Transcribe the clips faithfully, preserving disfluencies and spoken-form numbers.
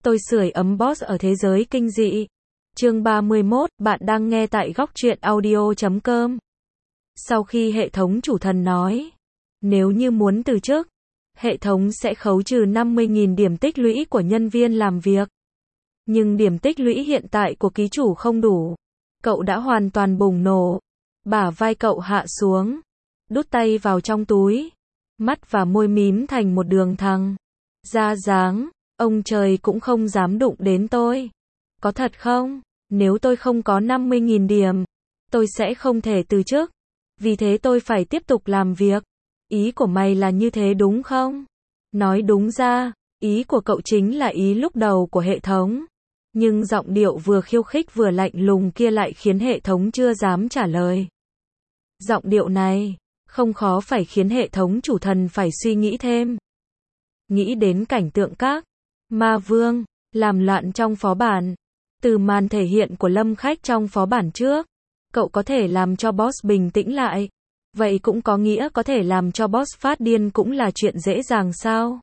Tôi sưởi ấm boss ở thế giới kinh dị. Chương ba mươi mốt, bạn đang nghe tại góc truyện audio chấm com. Sau khi hệ thống chủ thần nói, nếu như muốn từ chức, hệ thống sẽ khấu trừ năm mươi nghìn điểm tích lũy của nhân viên làm việc. Nhưng điểm tích lũy hiện tại của ký chủ không đủ. Cậu đã hoàn toàn bùng nổ. Bả vai cậu hạ xuống, đút tay vào trong túi, mắt và môi mím thành một đường thẳng. Ra dáng, ông trời cũng không dám đụng đến tôi. Có thật không? Nếu tôi không có năm mươi nghìn điểm, tôi sẽ không thể từ chức. Vì thế tôi phải tiếp tục làm việc. Ý của mày là như thế đúng không? Nói đúng ra, ý của cậu chính là ý lúc đầu của hệ thống. Nhưng giọng điệu vừa khiêu khích vừa lạnh lùng kia lại khiến hệ thống chưa dám trả lời. Giọng điệu này, không khó phải khiến hệ thống chủ thần phải suy nghĩ thêm. Nghĩ đến cảnh tượng các ma vương làm loạn trong phó bản. Từ màn thể hiện của Lâm Khách trong phó bản trước, cậu có thể làm cho boss bình tĩnh lại. Vậy cũng có nghĩa có thể làm cho boss phát điên cũng là chuyện dễ dàng sao?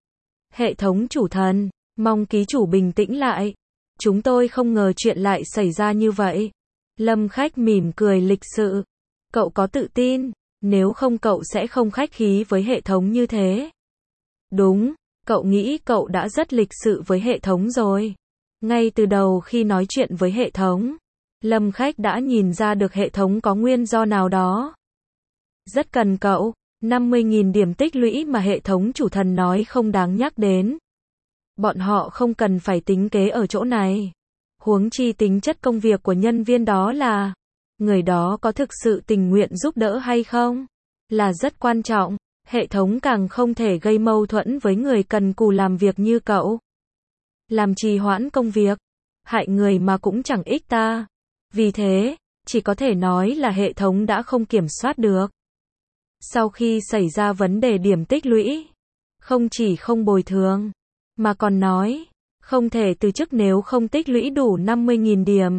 Hệ thống chủ thần, mong ký chủ bình tĩnh lại. Chúng tôi không ngờ chuyện lại xảy ra như vậy. Lâm Khách mỉm cười lịch sự. Cậu có tự tin, nếu không cậu sẽ không khách khí với hệ thống như thế. Đúng, cậu nghĩ cậu đã rất lịch sự với hệ thống rồi. Ngay từ đầu khi nói chuyện với hệ thống, Lâm Khách đã nhìn ra được hệ thống có nguyên do nào đó. Rất cần cậu, năm mươi nghìn điểm tích lũy mà hệ thống chủ thần nói không đáng nhắc đến. Bọn họ không cần phải tính kế ở chỗ này. Huống chi tính chất công việc của nhân viên đó là, người đó có thực sự tình nguyện giúp đỡ hay không, là rất quan trọng. Hệ thống càng không thể gây mâu thuẫn với người cần cù làm việc như cậu. Làm trì hoãn công việc, hại người mà cũng chẳng ích ta. Vì thế, chỉ có thể nói là hệ thống đã không kiểm soát được. Sau khi xảy ra vấn đề điểm tích lũy, không chỉ không bồi thường, mà còn nói, không thể từ chức nếu không tích lũy đủ năm mươi nghìn điểm.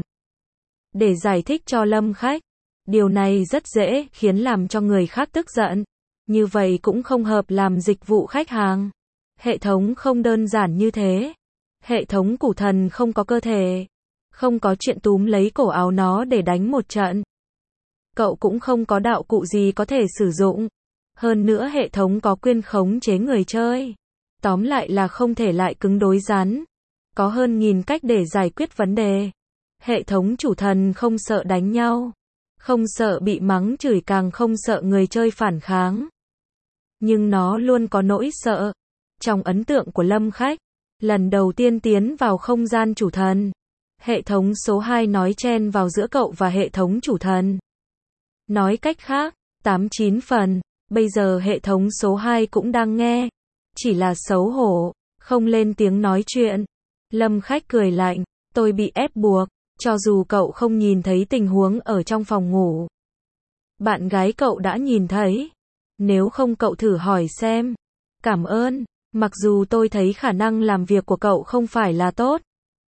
Để giải thích cho Lâm Khách, điều này rất dễ khiến làm cho người khác tức giận. Như vậy cũng không hợp làm dịch vụ khách hàng. Hệ thống không đơn giản như thế. Hệ thống củ thần không có cơ thể. Không có chuyện túm lấy cổ áo nó để đánh một trận. Cậu cũng không có đạo cụ gì có thể sử dụng. Hơn nữa hệ thống có quyền khống chế người chơi. Tóm lại là không thể lại cứng đối rắn. Có hơn nghìn cách để giải quyết vấn đề. Hệ thống chủ thần không sợ đánh nhau. Không sợ bị mắng chửi, càng không sợ người chơi phản kháng. Nhưng nó luôn có nỗi sợ. Trong ấn tượng của Lâm Khách, lần đầu tiên tiến vào không gian chủ thần, hệ thống số hai nói chen vào giữa cậu và hệ thống chủ thần. Nói cách khác, tám chín phần, bây giờ hệ thống số hai cũng đang nghe. Chỉ là xấu hổ, không lên tiếng nói chuyện. Lâm Khách cười lạnh, tôi bị ép buộc, cho dù cậu không nhìn thấy tình huống ở trong phòng ngủ. Bạn gái cậu đã nhìn thấy. Nếu không cậu thử hỏi xem. Cảm ơn, mặc dù tôi thấy khả năng làm việc của cậu không phải là tốt.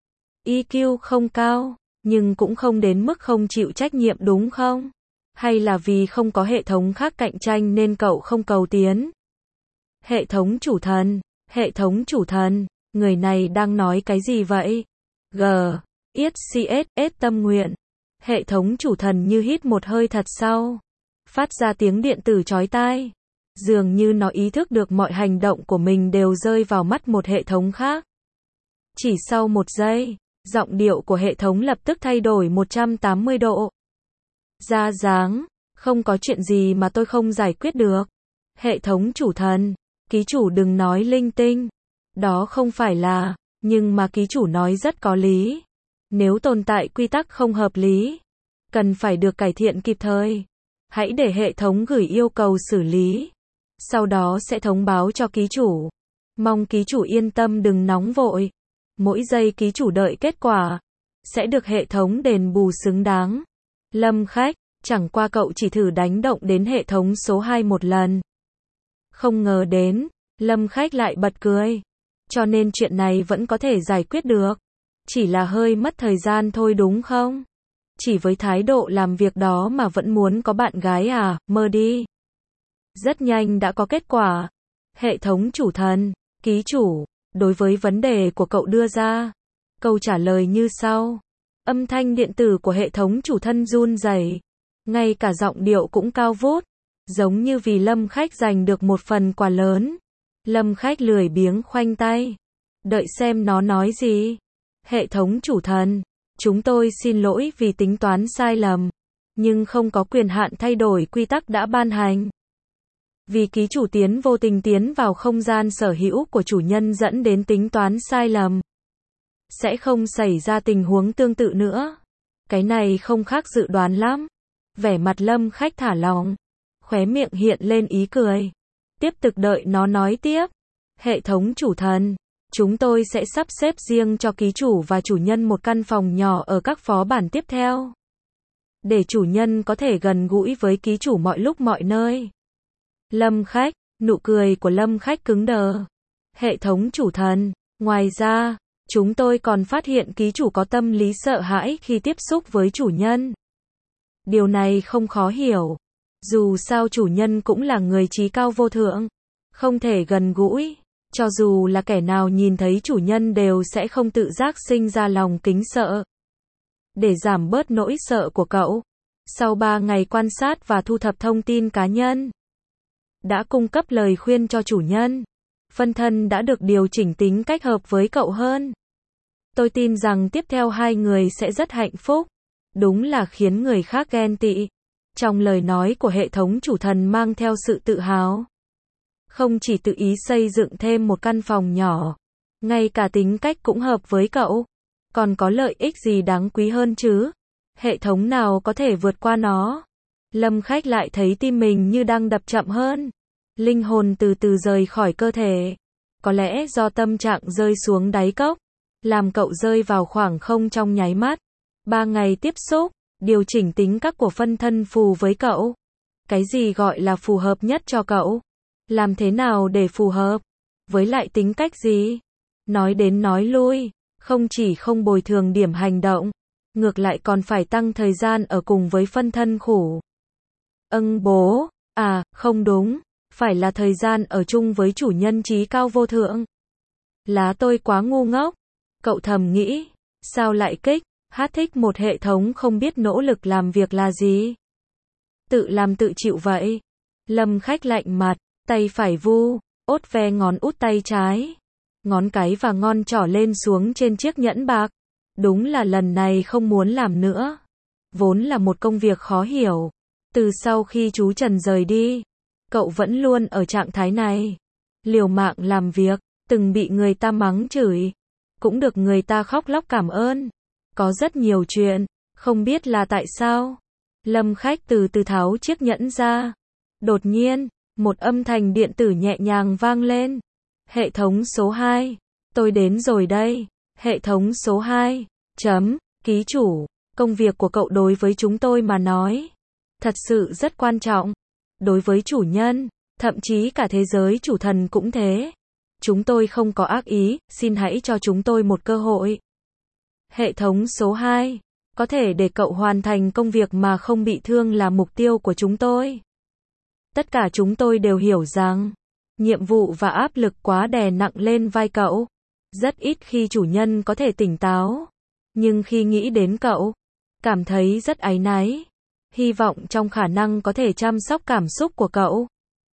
i kiu không cao, nhưng cũng không đến mức không chịu trách nhiệm đúng không? Hay là vì không có hệ thống khác cạnh tranh nên cậu không cầu tiến? Hệ thống chủ thần, hệ thống chủ thần, người này đang nói cái gì vậy? G, ét xê ét, S tâm nguyện. Hệ thống chủ thần như hít một hơi thật sâu. Phát ra tiếng điện tử chói tai. Dường như nó ý thức được mọi hành động của mình đều rơi vào mắt một hệ thống khác. Chỉ sau một giây, giọng điệu của hệ thống lập tức thay đổi một trăm tám mươi độ. Ra dáng, không có chuyện gì mà tôi không giải quyết được. Hệ thống chủ thần, ký chủ đừng nói linh tinh. Đó không phải là, nhưng mà ký chủ nói rất có lý. Nếu tồn tại quy tắc không hợp lý, cần phải được cải thiện kịp thời. Hãy để hệ thống gửi yêu cầu xử lý. Sau đó sẽ thông báo cho ký chủ. Mong ký chủ yên tâm đừng nóng vội. Mỗi giây ký chủ đợi kết quả, sẽ được hệ thống đền bù xứng đáng. Lâm Khách, chẳng qua cậu chỉ thử đánh động đến hệ thống số hai một lần. Không ngờ đến, Lâm Khách lại bật cười. Cho nên chuyện này vẫn có thể giải quyết được. Chỉ là hơi mất thời gian thôi đúng không? Chỉ với thái độ làm việc đó mà vẫn muốn có bạn gái à, mơ đi. Rất nhanh đã có kết quả. Hệ thống chủ thần, ký chủ, Đối với vấn đề của cậu đưa ra, câu trả lời như sau. Âm thanh điện tử của hệ thống chủ thân run rẩy, ngay cả giọng điệu cũng cao vút, giống như vì Lâm Khách giành được một phần quà lớn. Lâm Khách lười biếng khoanh tay, đợi xem nó nói gì. Hệ thống chủ thần, chúng tôi xin lỗi vì tính toán sai lầm, nhưng không có quyền hạn thay đổi quy tắc đã ban hành. Vì ký chủ tiến vô tình tiến vào không gian sở hữu của chủ nhân dẫn đến tính toán sai lầm. Sẽ không xảy ra tình huống tương tự nữa. Cái này không khác dự đoán lắm. Vẻ mặt Lâm Khách thả lỏng, khóe miệng hiện lên ý cười. Tiếp tục đợi nó nói tiếp. Hệ thống chủ thần, chúng tôi sẽ sắp xếp riêng cho ký chủ và chủ nhân một căn phòng nhỏ ở các phó bản tiếp theo, để chủ nhân có thể gần gũi với ký chủ mọi lúc mọi nơi. Lâm Khách, nụ cười của Lâm Khách cứng đờ. Hệ thống chủ thần, ngoài ra, chúng tôi còn phát hiện ký chủ có tâm lý sợ hãi khi tiếp xúc với chủ nhân. Điều này không khó hiểu. Dù sao chủ nhân cũng là người trí cao vô thượng, không thể gần gũi. Cho dù là kẻ nào nhìn thấy chủ nhân đều sẽ không tự giác sinh ra lòng kính sợ. Để giảm bớt nỗi sợ của cậu, sau ba ngày quan sát và thu thập thông tin cá nhân, đã cung cấp lời khuyên cho chủ nhân, phân thân đã được điều chỉnh tính cách hợp với cậu hơn. Tôi tin rằng tiếp theo hai người sẽ rất hạnh phúc. Đúng là khiến người khác ghen tị. Trong lời nói của hệ thống chủ thần mang theo sự tự hào. Không chỉ tự ý xây dựng thêm một căn phòng nhỏ, ngay cả tính cách cũng hợp với cậu. Còn có lợi ích gì đáng quý hơn chứ? Hệ thống nào có thể vượt qua nó? Lâm Khách lại thấy tim mình như đang đập chậm hơn. Linh hồn từ từ rời khỏi cơ thể. Có lẽ do tâm trạng rơi xuống đáy cốc, làm cậu rơi vào khoảng không trong nháy mắt. Ba ngày tiếp xúc, điều chỉnh tính cách của phân thân phù với cậu. Cái gì gọi là phù hợp nhất cho cậu? Làm thế nào để phù hợp? Với lại tính cách gì? Nói đến nói lui, không chỉ không bồi thường điểm hành động, ngược lại còn phải tăng thời gian ở cùng với phân thân khủ. Âng bố, à, không đúng, phải là thời gian ở chung với chủ nhân trí cao vô thượng. Lá tôi quá ngu ngốc, cậu thầm nghĩ, sao lại kích, hát thích một hệ thống không biết nỗ lực làm việc là gì. Tự làm tự chịu vậy. Lâm Khách lạnh mặt, tay phải vu, ốt ve ngón út tay trái. Ngón cái và ngón trỏ lên xuống trên chiếc nhẫn bạc. Đúng là lần này không muốn làm nữa. Vốn là một công việc khó hiểu. Từ sau khi chú Trần rời đi, cậu vẫn luôn ở trạng thái này. Liều mạng làm việc, từng bị người ta mắng chửi, cũng được người ta khóc lóc cảm ơn. Có rất nhiều chuyện, không biết là tại sao. Lâm Khách từ từ tháo chiếc nhẫn ra. Đột nhiên, một âm thanh điện tử nhẹ nhàng vang lên. Hệ thống số hai, tôi đến rồi đây. Hệ thống số hai, chấm, ký chủ, công việc của cậu đối với chúng tôi mà nói, thật sự rất quan trọng. Đối với chủ nhân, thậm chí cả thế giới chủ thần cũng thế. Chúng tôi không có ác ý, xin hãy cho chúng tôi một cơ hội. Hệ thống số hai, có thể để cậu hoàn thành công việc mà không bị thương là mục tiêu của chúng tôi. Tất cả chúng tôi đều hiểu rằng, nhiệm vụ và áp lực quá đè nặng lên vai cậu. Rất ít khi chủ nhân có thể tỉnh táo. Nhưng khi nghĩ đến cậu, cảm thấy rất áy náy. Hy vọng trong khả năng có thể chăm sóc cảm xúc của cậu.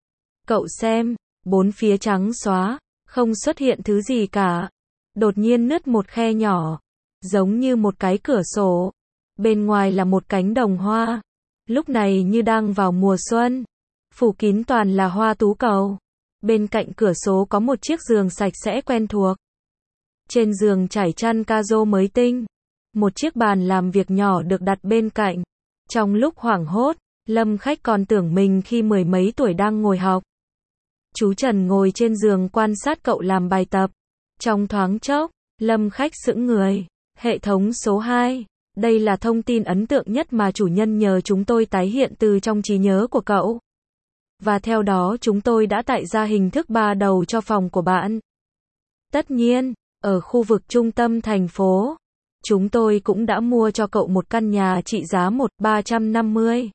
Cậu xem, bốn phía trắng xóa, không xuất hiện thứ gì cả. Đột nhiên nứt một khe nhỏ, giống như một cái cửa sổ. Bên ngoài là một cánh đồng hoa. Lúc này như đang vào mùa xuân. Phủ kín toàn là hoa tú cầu. Bên cạnh cửa sổ có một chiếc giường sạch sẽ quen thuộc. Trên giường trải chăn ca-rô mới tinh. Một chiếc bàn làm việc nhỏ được đặt bên cạnh. Trong lúc hoảng hốt, Lâm Khách còn tưởng mình khi mười mấy tuổi đang ngồi học. Chú Trần ngồi trên giường quan sát cậu làm bài tập. Trong thoáng chốc, Lâm Khách sững người. Hệ thống số hai, đây là thông tin ấn tượng nhất mà chủ nhân nhờ chúng tôi tái hiện từ trong trí nhớ của cậu. Và theo đó chúng tôi đã tạo ra hình thức ba đầu cho phòng của bạn. Tất nhiên, ở khu vực trung tâm thành phố, chúng tôi cũng đã mua cho cậu một căn nhà trị giá một nghìn ba trăm năm mươi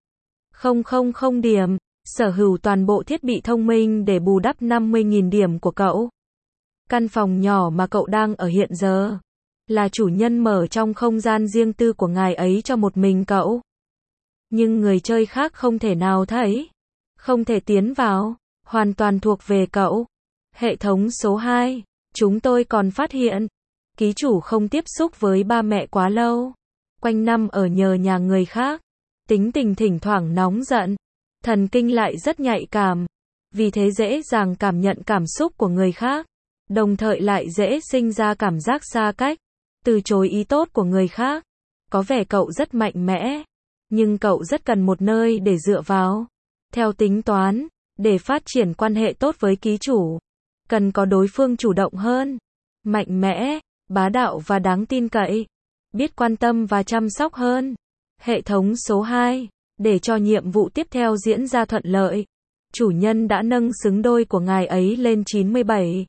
nghìn điểm, sở hữu toàn bộ thiết bị thông minh để bù đắp năm mươi nghìn điểm của cậu. Căn phòng nhỏ mà cậu đang ở hiện giờ, là chủ nhân mở trong không gian riêng tư của ngài ấy cho một mình cậu. Nhưng người chơi khác không thể nào thấy, không thể tiến vào, hoàn toàn thuộc về cậu. Hệ thống số hai, chúng tôi còn phát hiện, ký chủ không tiếp xúc với ba mẹ quá lâu, quanh năm ở nhờ nhà người khác, tính tình thỉnh thoảng nóng giận, thần kinh lại rất nhạy cảm, vì thế dễ dàng cảm nhận cảm xúc của người khác, đồng thời lại dễ sinh ra cảm giác xa cách, từ chối ý tốt của người khác. Có vẻ cậu rất mạnh mẽ, nhưng cậu rất cần một nơi để dựa vào. Theo tính toán, để phát triển quan hệ tốt với ký chủ, cần có đối phương chủ động hơn, mạnh mẽ, bá đạo và đáng tin cậy, biết quan tâm và chăm sóc hơn. Hệ thống số hai, để cho nhiệm vụ tiếp theo diễn ra thuận lợi, chủ nhân đã nâng xứng đôi của ngài ấy lên chín mươi bảy.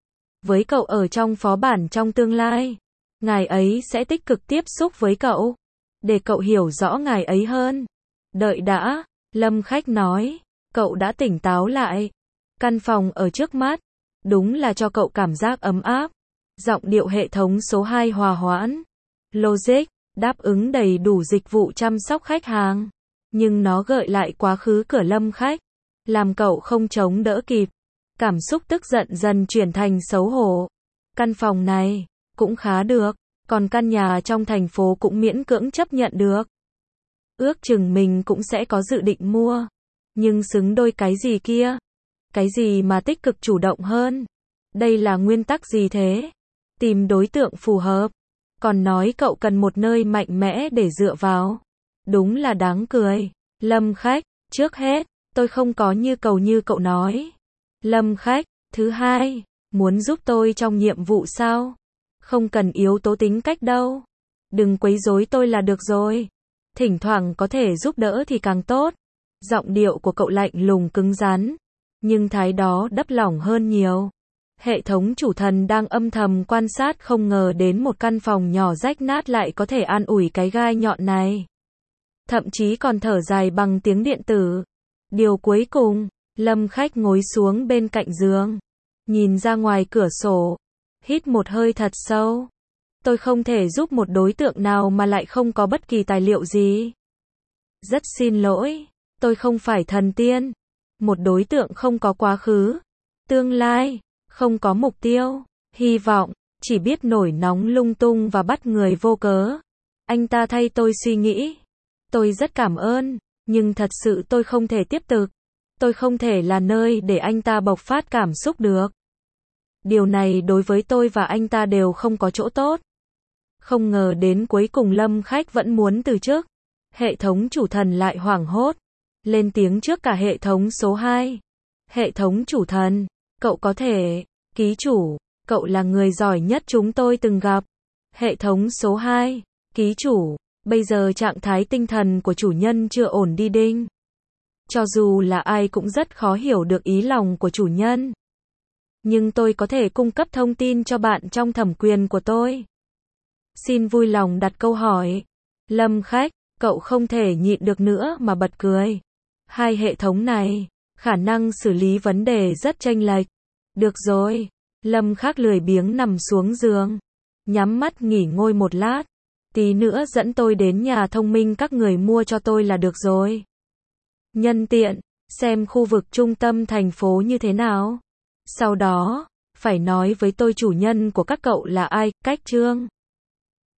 Với cậu ở trong phó bản trong tương lai, ngài ấy sẽ tích cực tiếp xúc với cậu, để cậu hiểu rõ ngài ấy hơn. Đợi đã, Lâm Khách nói, cậu đã tỉnh táo lại. Căn phòng ở trước mắt, đúng là cho cậu cảm giác ấm áp. Giọng điệu hệ thống số hai hòa hoãn, logic, đáp ứng đầy đủ dịch vụ chăm sóc khách hàng. Nhưng nó gợi lại quá khứ của Lâm Khách, làm cậu không chống đỡ kịp. Cảm xúc tức giận dần chuyển thành xấu hổ. Căn phòng này cũng khá được, còn căn nhà trong thành phố cũng miễn cưỡng chấp nhận được. Ước chừng mình cũng sẽ có dự định mua. Nhưng xứng đôi cái gì kia? Cái gì mà tích cực chủ động hơn? Đây là nguyên tắc gì thế? Tìm đối tượng phù hợp. Còn nói cậu cần một nơi mạnh mẽ để dựa vào. Đúng là đáng cười. Lâm Khách, trước hết, tôi không có như cầu như cậu nói. Lâm Khách, thứ hai, muốn giúp tôi trong nhiệm vụ sao? Không cần yếu tố tính cách đâu. Đừng quấy rối tôi là được rồi. Thỉnh thoảng có thể giúp đỡ thì càng tốt. Giọng điệu của cậu lạnh lùng cứng rắn, nhưng thái đó đấp lỏng hơn nhiều. Hệ thống chủ thần đang âm thầm quan sát, không ngờ đến một căn phòng nhỏ rách nát lại có thể an ủi cái gai nhọn này. Thậm chí còn thở dài bằng tiếng điện tử. Điều cuối cùng, Lâm Khách ngồi xuống bên cạnh giường, nhìn ra ngoài cửa sổ, hít một hơi thật sâu. Tôi không thể giúp một đối tượng nào mà lại không có bất kỳ tài liệu gì. Rất xin lỗi, tôi không phải thần tiên. Một đối tượng không có quá khứ, tương lai, không có mục tiêu, hy vọng, chỉ biết nổi nóng lung tung và bắt người vô cớ. Anh ta thay tôi suy nghĩ. Tôi rất cảm ơn, nhưng thật sự tôi không thể tiếp tục. Tôi không thể là nơi để anh ta bộc phát cảm xúc được. Điều này đối với tôi và anh ta đều không có chỗ tốt. Không ngờ đến cuối cùng Lâm Khách vẫn muốn từ chức. Hệ thống chủ thần lại hoảng hốt, lên tiếng trước cả hệ thống số hai. Hệ thống chủ thần, cậu có thể, ký chủ, cậu là người giỏi nhất chúng tôi từng gặp. Hệ thống số hai, ký chủ, bây giờ trạng thái tinh thần của chủ nhân chưa ổn đi đinh. Cho dù là ai cũng rất khó hiểu được ý lòng của chủ nhân. Nhưng tôi có thể cung cấp thông tin cho bạn trong thẩm quyền của tôi. Xin vui lòng đặt câu hỏi. Lâm Khách, cậu không thể nhịn được nữa mà bật cười. Hai hệ thống này, khả năng xử lý vấn đề rất chênh lệch. Được rồi, Lâm Khách lười biếng nằm xuống giường, nhắm mắt nghỉ ngơi một lát. Tí nữa dẫn tôi đến nhà thông minh các người mua cho tôi là được rồi. Nhân tiện, xem khu vực trung tâm thành phố như thế nào. Sau đó, phải nói với tôi chủ nhân của các cậu là ai, cách chương.